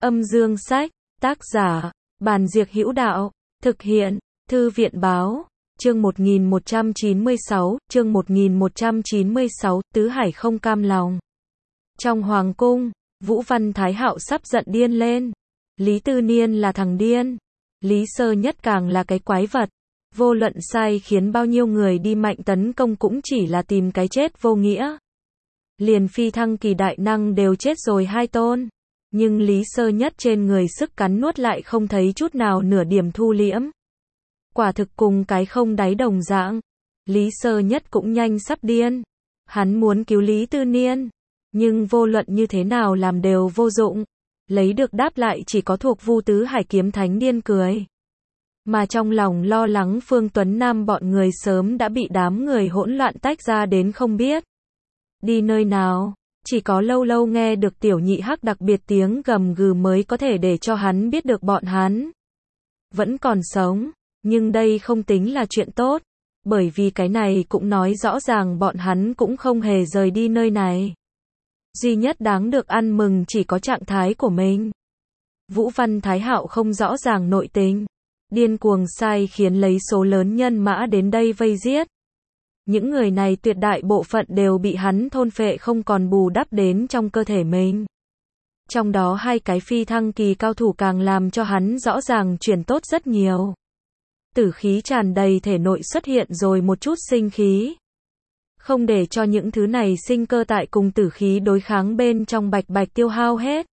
Âm dương sách, tác giả, Bàn Diệc Hữu Đạo, thực hiện, Thư viện báo, chương 1196, Tứ Hải không cam lòng. Trong hoàng cung, Vũ Văn Thái Hạo sắp giận điên lên. Lý Tư Niên là thằng điên. Lý Sơ Nhất càng là cái quái vật. Vô luận sai khiến bao nhiêu người đi mạnh tấn công cũng chỉ là tìm cái chết vô nghĩa. Liền phi thăng kỳ đại năng đều chết rồi 2 tôn. Nhưng Lý Sơ Nhất trên người sức cắn nuốt lại không thấy chút nào nửa điểm thu liễm. Quả thực cùng cái không đáy đồng dạng. Lý Sơ Nhất cũng nhanh sắp điên. Hắn muốn cứu Lý Tư Niên. Nhưng vô luận như thế nào làm đều vô dụng. Lấy được đáp lại chỉ có thuộc Vu Tứ Hải kiếm thánh điên cười. Mà trong lòng lo lắng Phương Tuấn Nam bọn người sớm đã bị đám người hỗn loạn tách ra đến không biết đi nơi nào. Chỉ có lâu lâu nghe được tiểu nhị hắc đặc biệt tiếng gầm gừ mới có thể để cho hắn biết được bọn hắn vẫn còn sống. Nhưng đây không tính là chuyện tốt, bởi vì cái này cũng nói rõ ràng bọn hắn cũng không hề rời đi nơi này. Duy nhất đáng được ăn mừng chỉ có trạng thái của mình. Vũ Văn Thái Hạo không rõ ràng nội tình, điên cuồng sai khiến lấy số lớn nhân mã đến đây vây giết. Những người này tuyệt đại bộ phận đều bị hắn thôn phệ không còn bù đắp đến trong cơ thể mình. Trong đó 2 cái phi thăng kỳ cao thủ càng làm cho hắn rõ ràng chuyển tốt rất nhiều. Tử khí tràn đầy thể nội xuất hiện rồi một chút sinh khí. Không để cho những thứ này sinh cơ tại cùng tử khí đối kháng bên trong bạch bạch tiêu hao hết.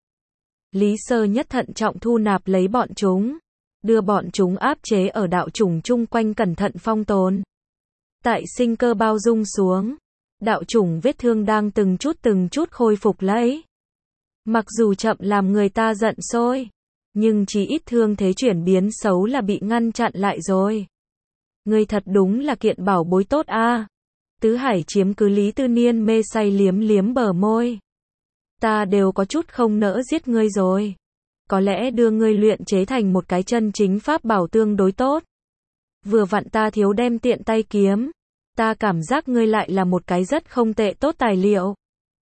Lý Sơ Nhất thận trọng thu nạp lấy bọn chúng, đưa bọn chúng áp chế ở đạo chủng chung quanh cẩn thận phong tồn. Tại sinh cơ bao dung xuống, đạo chủng vết thương đang từng chút khôi phục lấy. Mặc dù chậm làm người ta giận sôi, nhưng chỉ ít thương thế chuyển biến xấu là bị ngăn chặn lại rồi. Ngươi thật đúng là kiện bảo bối tốt a. Tứ Hải chiếm cứ Lý Tư Niên mê say liếm liếm bờ môi. Ta đều có chút không nỡ giết ngươi rồi. Có lẽ đưa ngươi luyện chế thành một cái chân chính pháp bảo tương đối tốt. Vừa vặn ta thiếu đem tiện tay kiếm. Ta cảm giác ngươi lại là một cái rất không tệ tốt tài liệu.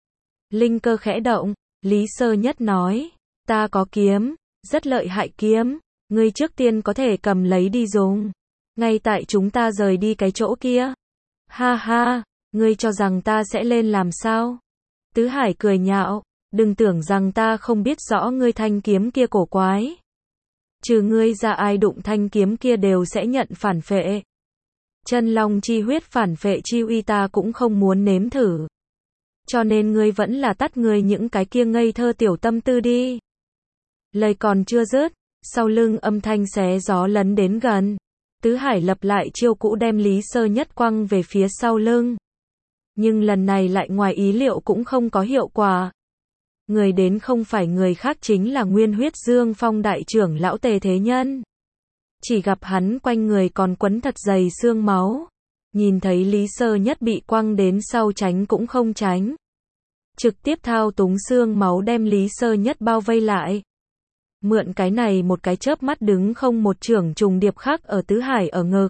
Linh cơ khẽ động, Lý Sơ Nhất nói. Ta có kiếm, rất lợi hại kiếm. Ngươi trước tiên có thể cầm lấy đi dùng. Ngay tại chúng ta rời đi cái chỗ kia. Ha ha, ngươi cho rằng ta sẽ lên làm sao? Tứ Hải cười nhạo, đừng tưởng rằng ta không biết rõ ngươi thanh kiếm kia cổ quái. Trừ ngươi ra ai đụng thanh kiếm kia đều sẽ nhận phản phệ. Chân long chi huyết phản phệ chi uy ta cũng không muốn nếm thử. Cho nên ngươi vẫn là tắt ngươi những cái kia ngây thơ tiểu tâm tư đi. Lời còn chưa dứt, sau lưng âm thanh xé gió lấn đến gần. Tứ Hải lập lại chiêu cũ đem Lý Sơ Nhất quăng về phía sau lưng. Nhưng lần này lại ngoài ý liệu cũng không có hiệu quả. Người đến không phải người khác chính là Nguyên Huyết Dương Phong đại trưởng lão Tề Thế Nhân. Chỉ gặp hắn quanh người còn quấn thật dày xương máu. Nhìn thấy Lý Sơ Nhất bị quăng đến sau tránh cũng không tránh. Trực tiếp thao túng xương máu đem Lý Sơ Nhất bao vây lại. Mượn cái này một cái chớp mắt đứng không một chưởng trùng điệp khác ở Tứ Hải ở ngực.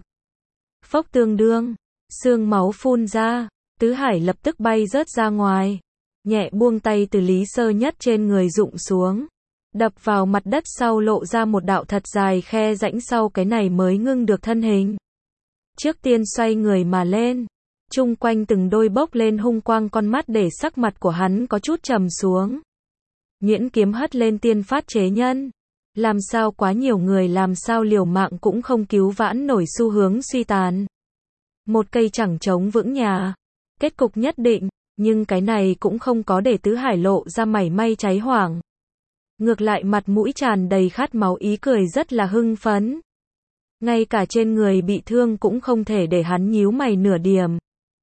Phốc tương đương, xương máu phun ra, Tứ Hải lập tức bay rớt ra ngoài. Nhẹ buông tay từ Lý Sơ Nhất trên người rụng xuống. Đập vào mặt đất sau lộ ra một đạo thật dài khe rãnh sau cái này mới ngưng được thân hình. Trước tiên xoay người mà lên. Chung quanh từng đôi bốc lên hung quang con mắt để sắc mặt của hắn có chút trầm xuống. Nhuyễn kiếm hất lên tiên phát chế nhân. Làm sao quá nhiều người làm sao liều mạng cũng không cứu vãn nổi xu hướng suy tàn. Một cây chẳng chống vững nhà. Kết cục nhất định, nhưng cái này cũng không có để Tứ Hải lộ ra mảy may cháy hoảng. Ngược lại mặt mũi tràn đầy khát máu ý cười rất là hưng phấn. Ngay cả trên người bị thương cũng không thể để hắn nhíu mày nửa điểm.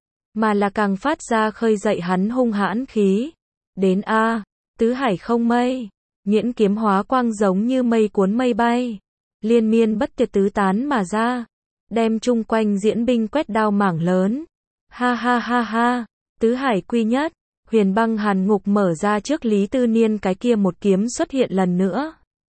Mà là càng phát ra khơi dậy hắn hung hãn khí. Đến a, Tứ Hải không mây. Nhuyễn kiếm hóa quang giống như mây cuốn mây bay. Liên miên bất tuyệt tứ tán mà ra. Đem chung quanh diễn binh quét đao mảng lớn. Ha ha ha ha, Tứ Hải quy nhất. Huyền băng hàn ngục mở ra trước Lý Tư Niên cái kia một kiếm xuất hiện lần nữa.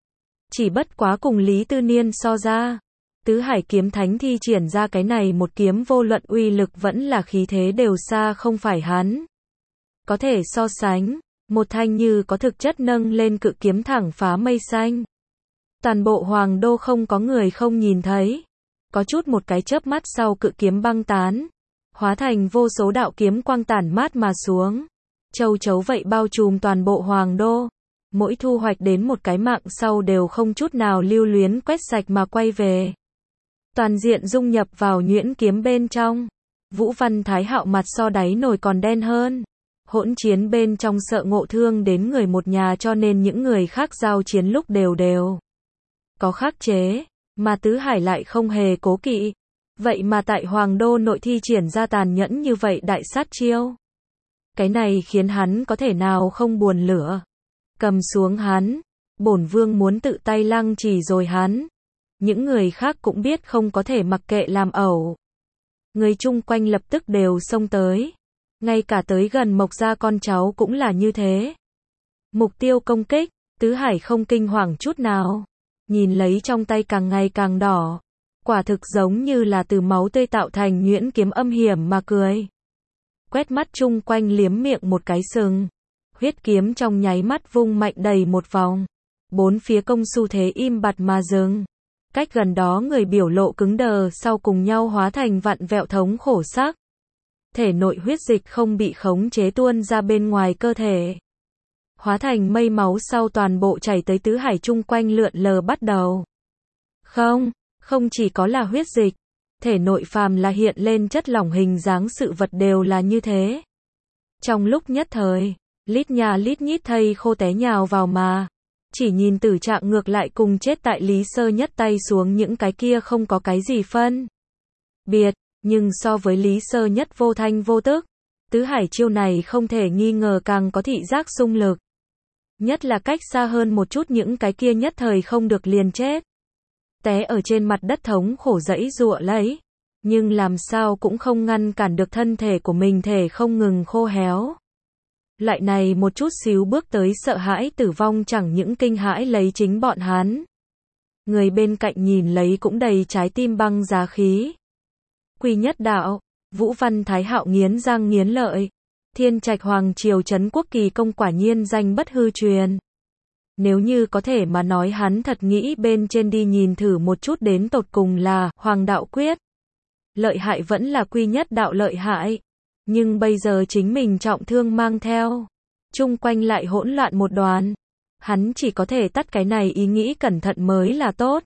Chỉ bất quá cùng Lý Tư Niên so ra. Tứ Hải kiếm thánh thi triển ra cái này một kiếm vô luận uy lực vẫn là khí thế đều xa không phải hắn có thể so sánh. Một thanh như có thực chất nâng lên cự kiếm thẳng phá mây xanh. Toàn bộ hoàng đô không có người không nhìn thấy. Có chút một cái chớp mắt sau cự kiếm băng tán, hóa thành vô số đạo kiếm quang tản mát mà xuống. Châu chấu vậy bao trùm toàn bộ hoàng đô. Mỗi thu hoạch đến một cái mạng sau đều không chút nào lưu luyến quét sạch mà quay về. Toàn diện dung nhập vào nhuyễn kiếm bên trong. Vũ Văn Thái Hạo mặt so đáy nồi còn đen hơn. Hỗn chiến bên trong sợ ngộ thương đến người một nhà cho nên những người khác giao chiến lúc đều có khắc chế, mà Tứ Hải lại không hề cố kỵ. Vậy mà tại Hoàng Đô nội thi triển ra tàn nhẫn như vậy đại sát chiêu. Cái này khiến hắn có thể nào không buồn lửa. Cầm xuống hắn, bổn vương muốn tự tay lăng trì rồi hắn. Những người khác cũng biết không có thể mặc kệ làm ẩu. Người chung quanh lập tức đều xông tới. Ngay cả tới gần Mộc gia con cháu cũng là như thế. Mục tiêu công kích, Tứ Hải không kinh hoàng chút nào. Nhìn lấy trong tay càng ngày càng đỏ. Quả thực giống như là từ máu tươi tạo thành nhuyễn kiếm âm hiểm mà cười. Quét mắt chung quanh liếm miệng một cái sừng. Huyết kiếm trong nháy mắt vung mạnh đầy một vòng. Bốn phía công xu thế im bặt mà dừng. Cách gần đó người biểu lộ cứng đờ sau cùng nhau hóa thành vặn vẹo thống khổ sắc. Thể nội huyết dịch không bị khống chế tuôn ra bên ngoài cơ thể. Hóa thành mây máu sau toàn bộ chảy tới Tứ Hải chung quanh lượn lờ bắt đầu. Không chỉ có là huyết dịch. Thể nội phàm là hiện lên chất lỏng hình dáng sự vật đều là như thế. Trong lúc nhất thời, lít nhà lít nhít thây khô té nhào vào mà. Chỉ nhìn tử trạng ngược lại cùng chết tại Lý Sơ Nhất tay xuống những cái kia không có cái gì phân biệt, nhưng so với Lý Sơ Nhất vô thanh vô tức, Tứ Hải chiêu này không thể nghi ngờ càng có thị giác xung lực. Nhất là cách xa hơn một chút những cái kia nhất thời không được liền chết. Té ở trên mặt đất thống khổ giãy giụa lấy, nhưng làm sao cũng không ngăn cản được thân thể của mình thể không ngừng khô héo. Loại này một chút xíu bước tới sợ hãi tử vong chẳng những kinh hãi lấy chính bọn hắn. Người bên cạnh nhìn lấy cũng đầy trái tim băng giá khí. Quy Nhất Đạo, Vũ Văn Thái Hạo nghiến răng nghiến lợi. Thiên Trạch Hoàng Triều Trấn Quốc Kỳ Công quả nhiên danh bất hư truyền. Nếu như có thể mà nói hắn thật nghĩ bên trên đi nhìn thử một chút đến tột cùng là Hoàng Đạo Quyết. Lợi hại vẫn là Quy Nhất Đạo lợi hại. Nhưng bây giờ chính mình trọng thương mang theo. Chung quanh lại hỗn loạn một đoàn. Hắn chỉ có thể tắt cái này ý nghĩ cẩn thận mới là tốt.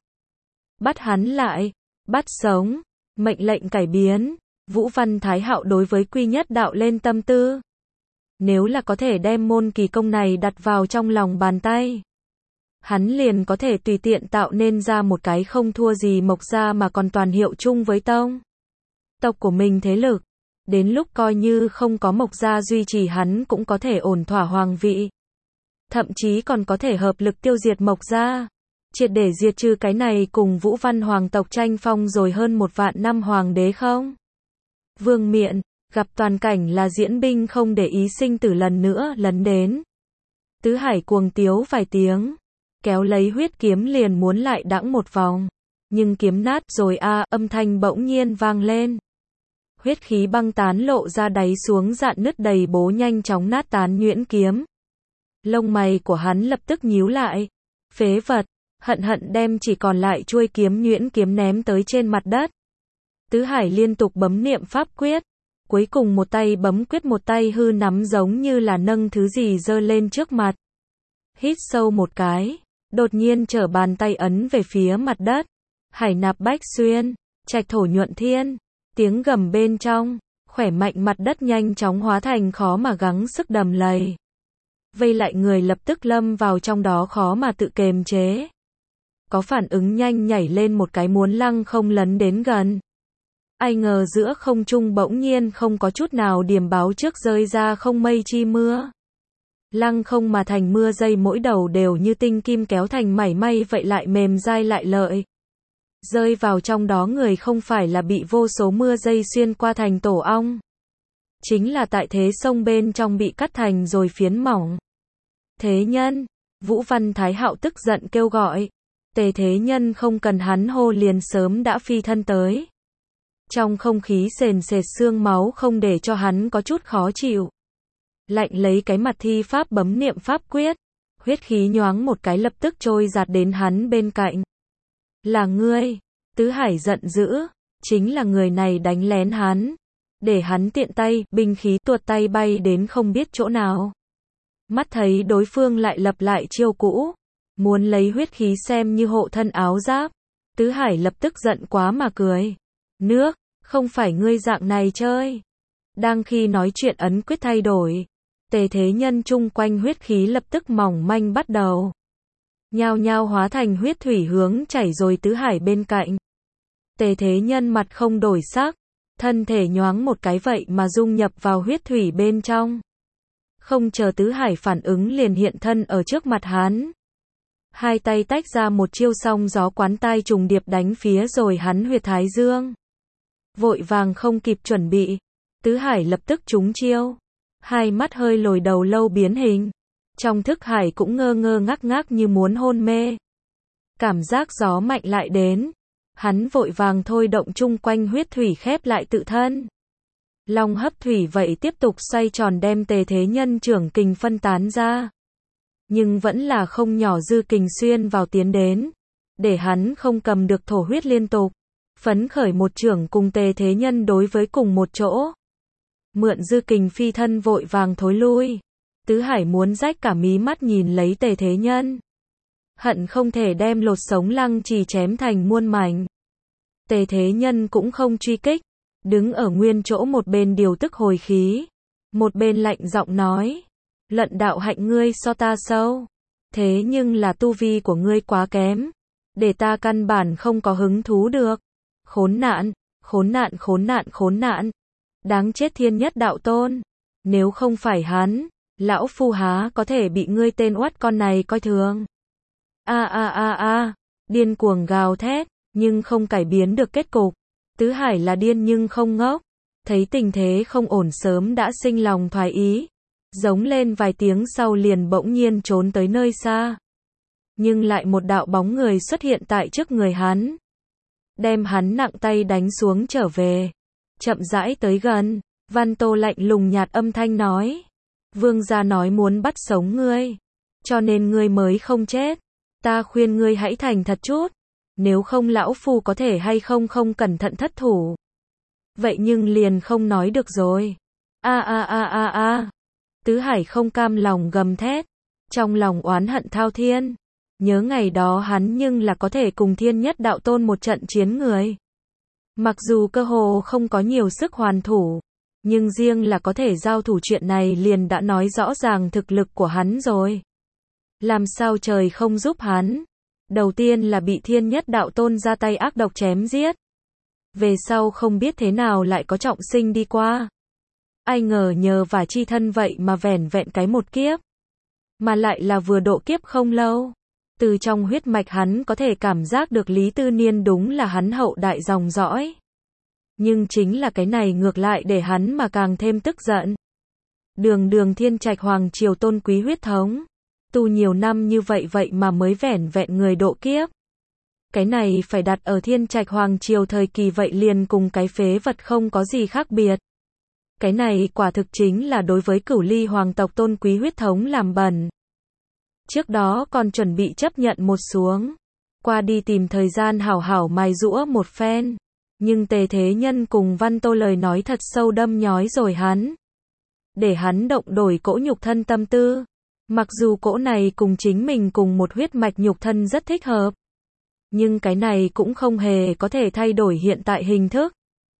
Bắt hắn lại. Bắt sống. Mệnh lệnh cải biến. Vũ Văn Thái Hạo đối với Quy Nhất Đạo lên tâm tư. Nếu là có thể đem môn kỳ công này đặt vào trong lòng bàn tay. Hắn liền có thể tùy tiện tạo nên ra một cái không thua gì Mộc gia mà còn toàn hiệu chung với tông tộc của mình thế lực. Đến lúc coi như không có Mộc gia duy trì hắn cũng có thể ổn thỏa hoàng vị. Thậm chí còn có thể hợp lực tiêu diệt Mộc gia. Triệt để diệt trừ cái này cùng Vũ Văn hoàng tộc tranh phong rồi hơn 1 vạn năm hoàng đế không. Vương Miện, gặp toàn cảnh là diễn binh không để ý sinh tử lần nữa lấn đến. Tứ Hải cuồng tiếu vài tiếng. Kéo lấy huyết kiếm liền muốn lại đãng một vòng. Nhưng kiếm nát rồi âm thanh bỗng nhiên vang lên. Huyết khí băng tán lộ ra đáy xuống dạn nứt đầy bố nhanh chóng nát tán nhuyễn kiếm. Lông mày của hắn lập tức nhíu lại. Phế vật, hận đem chỉ còn lại chuôi kiếm nhuyễn kiếm ném tới trên mặt đất. Tứ Hải liên tục bấm niệm pháp quyết. Cuối cùng một tay bấm quyết một tay hư nắm giống như là nâng thứ gì giơ lên trước mặt. Hít sâu một cái. Đột nhiên trở bàn tay ấn về phía mặt đất. Hải nạp bách xuyên. Trạch thổ nhuận thiên. Tiếng gầm bên trong. Khỏe mạnh mặt đất nhanh chóng hóa thành khó mà gắng sức đầm lầy. Vây lại người lập tức lâm vào trong đó khó mà tự kiềm chế. Có phản ứng nhanh nhảy lên một cái muốn lăng không lấn đến gần. Ai ngờ giữa không trung bỗng nhiên không có chút nào điềm báo trước rơi ra không mây chi mưa. Lăng không mà thành mưa dây mỗi đầu đều như tinh kim kéo thành mảy may vậy lại mềm dai lại lợi. Rơi vào trong đó người không phải là bị vô số mưa dây xuyên qua thành tổ ong. Chính là tại thế sông bên trong bị cắt thành rồi phiến mỏng. Thế nhân, Vũ Văn Thái Hạo tức giận kêu gọi. Tề thế nhân không cần hắn hô liền sớm đã phi thân tới. Trong không khí sền sệt xương máu không để cho hắn có chút khó chịu. Lạnh lấy cái mặt thi pháp bấm niệm pháp quyết. Huyết khí nhoáng một cái lập tức trôi giạt đến hắn bên cạnh. Là ngươi. Tứ Hải giận dữ. Chính là người này đánh lén hắn. Để hắn tiện tay, binh khí tuột tay bay đến không biết chỗ nào. Mắt thấy đối phương lại lập lại chiêu cũ. Muốn lấy huyết khí xem như hộ thân áo giáp. Tứ Hải lập tức giận quá mà cười. Nước, không phải ngươi dạng này chơi. Đang khi nói chuyện ấn quyết thay đổi. Tề thế nhân chung quanh huyết khí lập tức mỏng manh bắt đầu. Nhao nhao hóa thành huyết thủy hướng chảy rồi Tứ Hải bên cạnh. Tề thế nhân mặt không đổi sắc. Thân thể nhoáng một cái vậy mà dung nhập vào huyết thủy bên trong. Không chờ Tứ Hải phản ứng liền hiện thân ở trước mặt hắn. Hai tay tách ra một chiêu song gió quán tai trùng điệp đánh phía rồi hắn huyệt thái dương. Vội vàng không kịp chuẩn bị. Tứ Hải lập tức trúng chiêu. Hai mắt hơi lồi đầu lâu biến hình. Trong thức hải cũng ngơ ngơ ngác ngác như muốn hôn mê. Cảm giác gió mạnh lại đến. Hắn vội vàng thôi động chung quanh huyết thủy khép lại tự thân. Long hấp thủy vậy tiếp tục xoay tròn đem tề thế nhân trưởng kình phân tán ra. Nhưng vẫn là không nhỏ dư kình xuyên vào tiến đến. Để hắn không cầm được thổ huyết liên tục. Phấn khởi một trưởng cùng tề thế nhân đối với cùng một chỗ. Mượn dư kình phi thân vội vàng thối lui. Tứ Hải muốn rách cả mí mắt nhìn lấy tề thế nhân. Hận không thể đem lột sống Lăng Trì chém thành muôn mảnh. Tề thế nhân cũng không truy kích. Đứng ở nguyên chỗ một bên điều tức hồi khí. Một bên lạnh giọng nói. Lận đạo hạnh ngươi so ta sâu. Thế nhưng là tu vi của ngươi quá kém. Để ta căn bản không có hứng thú được. Khốn nạn, khốn nạn khốn nạn khốn nạn. Đáng chết Thiên Nhất Đạo Tôn. Nếu không phải hắn, lão phu há có thể bị ngươi tên oắt con này coi thường. Điên cuồng gào thét, nhưng không cải biến được kết cục. Tứ Hải là điên nhưng không ngốc. Thấy tình thế không ổn sớm đã sinh lòng thoái ý. Giống lên vài tiếng sau liền bỗng nhiên trốn tới nơi xa. Nhưng lại một đạo bóng người xuất hiện tại trước người hắn. Đem hắn nặng tay đánh xuống trở về. Chậm rãi tới gần. Văn Tô lạnh lùng nhạt âm thanh nói. Vương gia nói muốn bắt sống ngươi. Cho nên ngươi mới không chết. Ta khuyên ngươi hãy thành thật chút. Nếu không lão phu có thể hay không cẩn thận thất thủ. Vậy nhưng liền không nói được rồi. Tứ Hải không cam lòng gầm thét. Trong lòng oán hận thao thiên. Nhớ ngày đó hắn nhưng là có thể cùng Thiên Nhất Đạo Tôn một trận chiến người. Mặc dù cơ hồ không có nhiều sức hoàn thủ. Nhưng riêng là có thể giao thủ chuyện này liền đã nói rõ ràng thực lực của hắn rồi. Làm sao trời không giúp hắn. Đầu tiên là bị Thiên Nhất Đạo Tôn ra tay ác độc chém giết. Về sau không biết thế nào lại có trọng sinh đi qua. Ai ngờ nhờ và chi thân vậy mà vẻn vẹn cái một kiếp. Mà lại là vừa độ kiếp không lâu. Từ trong huyết mạch hắn có thể cảm giác được Lý Tư Niên đúng là hắn hậu đại dòng dõi. Nhưng chính là cái này ngược lại để hắn mà càng thêm tức giận. Đường Thiên Trạch Hoàng Triều tôn quý huyết thống. Tu nhiều năm như vậy mà mới vẻn vẹn người độ kiếp. Cái này phải đặt ở Thiên Trạch Hoàng Triều thời kỳ vậy liền cùng cái phế vật không có gì khác biệt. Cái này quả thực chính là đối với Cửu Ly hoàng tộc tôn quý huyết thống làm bẩn. Trước đó còn chuẩn bị chấp nhận một xuống. Qua đi tìm thời gian hảo hảo mài giũa một phen. Nhưng Tề Thế Nhân cùng Văn Tô lời nói thật sâu đâm nhói rồi hắn. Để hắn động đổi cỗ nhục thân tâm tư. Mặc dù cỗ này cùng chính mình cùng một huyết mạch nhục thân rất thích hợp. Nhưng cái này cũng không hề có thể thay đổi hiện tại hình thức.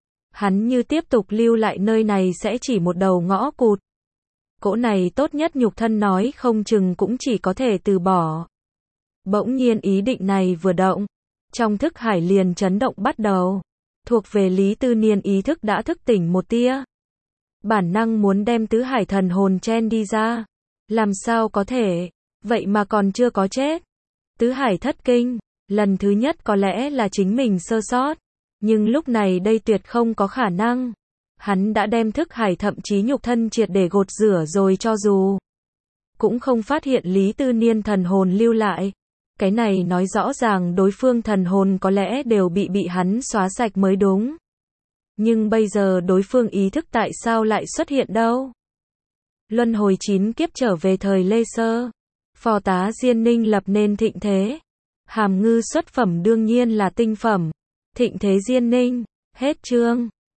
Hắn như tiếp tục lưu lại nơi này sẽ chỉ một đầu ngõ cụt. Cỗ này tốt nhất nhục thân nói không chừng cũng chỉ có thể từ bỏ. Bỗng nhiên ý định này vừa động. Trong thức hải liền chấn động bắt đầu. Thuộc về Lý Tư Niên ý thức đã thức tỉnh một tia. Bản năng muốn đem tứ hải thần hồn chen đi ra. Làm sao có thể, vậy mà còn chưa có chết. Tứ hải thất kinh, lần thứ nhất có lẽ là chính mình sơ sót. Nhưng lúc này đây tuyệt không có khả năng. Hắn đã đem thức hải thậm chí nhục thân triệt để gột rửa rồi cho dù. Cũng không phát hiện Lý Tư Niên thần hồn lưu lại. Cái này nói rõ ràng đối phương thần hồn có lẽ đều bị hắn xóa sạch mới đúng. Nhưng bây giờ đối phương ý thức tại sao lại xuất hiện đâu? Luân hồi 9 kiếp trở về thời Lê Sơ. Phò tá Diên Ninh lập nên thịnh thế. Hàm Ngư xuất phẩm đương nhiên là tinh phẩm. Thịnh thế Diên Ninh. Hết chương.